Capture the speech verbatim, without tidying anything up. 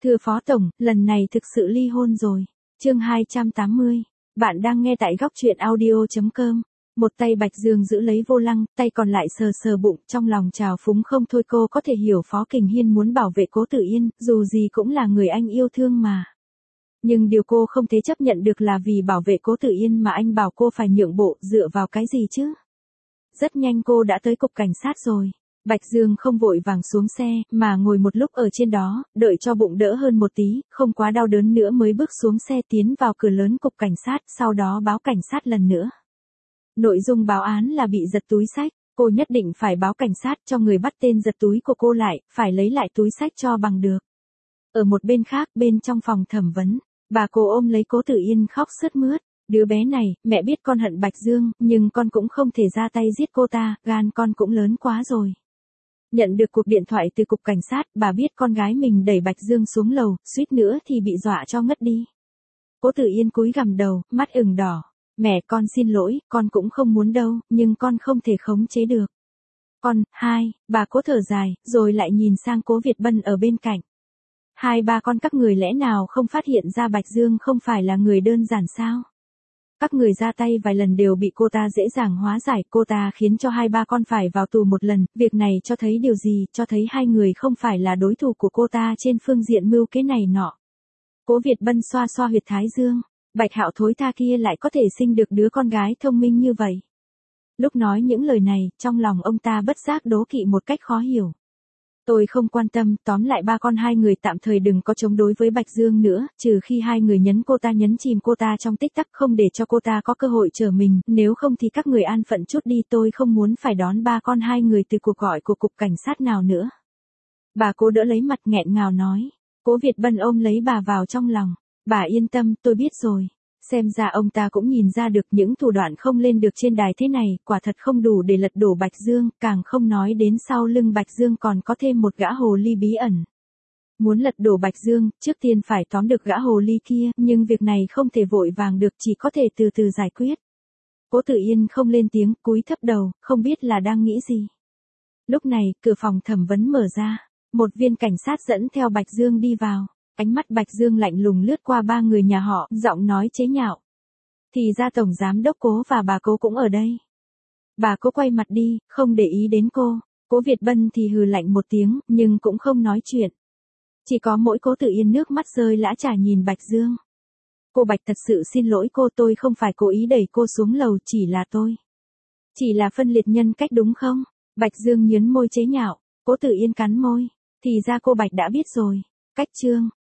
Thưa Phó Tổng, lần này thực sự ly hôn rồi. Chương hai trăm tám mươi. Bạn đang nghe tại góc truyện audio chấm com. Một tay Bạch Dương giữ lấy vô lăng, tay còn lại sờ sờ bụng, trong lòng trào phúng không thôi. Cô có thể hiểu Phó Kình Hiên muốn bảo vệ Cố Tử Yên, dù gì cũng là người anh yêu thương mà. Nhưng điều cô không thể chấp nhận được là vì bảo vệ Cố Tử Yên mà anh bảo cô phải nhượng bộ, dựa vào cái gì chứ? Rất nhanh cô đã tới cục cảnh sát rồi. Bạch Dương không vội vàng xuống xe, mà ngồi một lúc ở trên đó, đợi cho bụng đỡ hơn một tí, không quá đau đớn nữa mới bước xuống xe tiến vào cửa lớn cục cảnh sát, sau đó báo cảnh sát lần nữa. Nội dung báo án là bị giật túi xách, cô nhất định phải báo cảnh sát cho người bắt tên giật túi của cô lại, phải lấy lại túi xách cho bằng được. Ở một bên khác, bên trong phòng thẩm vấn, bà cô ôm lấy Cố Tử Yên khóc sướt mướt. Đứa bé này, mẹ biết con hận Bạch Dương, nhưng con cũng không thể ra tay giết cô ta, gan con cũng lớn quá rồi. Nhận được cuộc điện thoại từ cục cảnh sát, bà biết con gái mình đẩy Bạch Dương xuống lầu, suýt nữa thì bị dọa cho ngất đi. Cố Tử Yên cúi gằm đầu, mắt ửng đỏ. Mẹ, con xin lỗi, con cũng không muốn đâu, nhưng con không thể khống chế được. Con, hai, bà Cố thở dài, rồi lại nhìn sang Cố Việt Bân ở bên cạnh. Hai ba con các người lẽ nào không phát hiện ra Bạch Dương không phải là người đơn giản sao? Các người ra tay vài lần đều bị cô ta dễ dàng hóa giải, cô ta khiến cho hai ba con phải vào tù một lần, việc này cho thấy điều gì, cho thấy hai người không phải là đối thủ của cô ta trên phương diện mưu kế này nọ. Cố Việt Bân xoa xoa huyệt thái dương, Bạch Hạo thối tha kia lại có thể sinh được đứa con gái thông minh như vậy. Lúc nói những lời này, trong lòng ông ta bất giác đố kỵ một cách khó hiểu. Tôi không quan tâm, tóm lại ba con hai người tạm thời đừng có chống đối với Bạch Dương nữa, trừ khi hai người nhấn cô ta nhấn chìm cô ta trong tích tắc không để cho cô ta có cơ hội trở mình, nếu không thì các người an phận chút đi, tôi không muốn phải đón ba con hai người từ cuộc gọi của cục cảnh sát nào nữa. Bà Cố đỡ lấy mặt nghẹn ngào nói. Cố Việt Bân ôm lấy bà vào trong lòng. Bà yên tâm, tôi biết rồi. Xem ra ông ta cũng nhìn ra được những thủ đoạn không lên được trên đài thế này, quả thật không đủ để lật đổ Bạch Dương, càng không nói đến sau lưng Bạch Dương còn có thêm một gã hồ ly bí ẩn. Muốn lật đổ Bạch Dương, trước tiên phải tóm được gã hồ ly kia, nhưng việc này không thể vội vàng được, chỉ có thể từ từ giải quyết. Cố Tử Yên không lên tiếng, cúi thấp đầu, không biết là đang nghĩ gì. Lúc này, cửa phòng thẩm vấn mở ra, một viên cảnh sát dẫn theo Bạch Dương đi vào. Ánh mắt Bạch Dương lạnh lùng lướt qua ba người nhà họ, giọng nói chế nhạo. Thì ra Tổng Giám Đốc Cố và bà Cố cũng ở đây. Bà Cố quay mặt đi, không để ý đến cô. Cố Việt Bân thì hừ lạnh một tiếng, nhưng cũng không nói chuyện. Chỉ có mỗi Cố Tử Yên nước mắt rơi lã chả nhìn Bạch Dương. Cô Bạch thật sự xin lỗi cô, tôi không phải cố ý đẩy cô xuống lầu, chỉ là tôi. Chỉ là phân liệt nhân cách đúng không? Bạch Dương nhớn môi chế nhạo. Cố Tử Yên cắn môi. Thì ra cô Bạch đã biết rồi. Cách chương.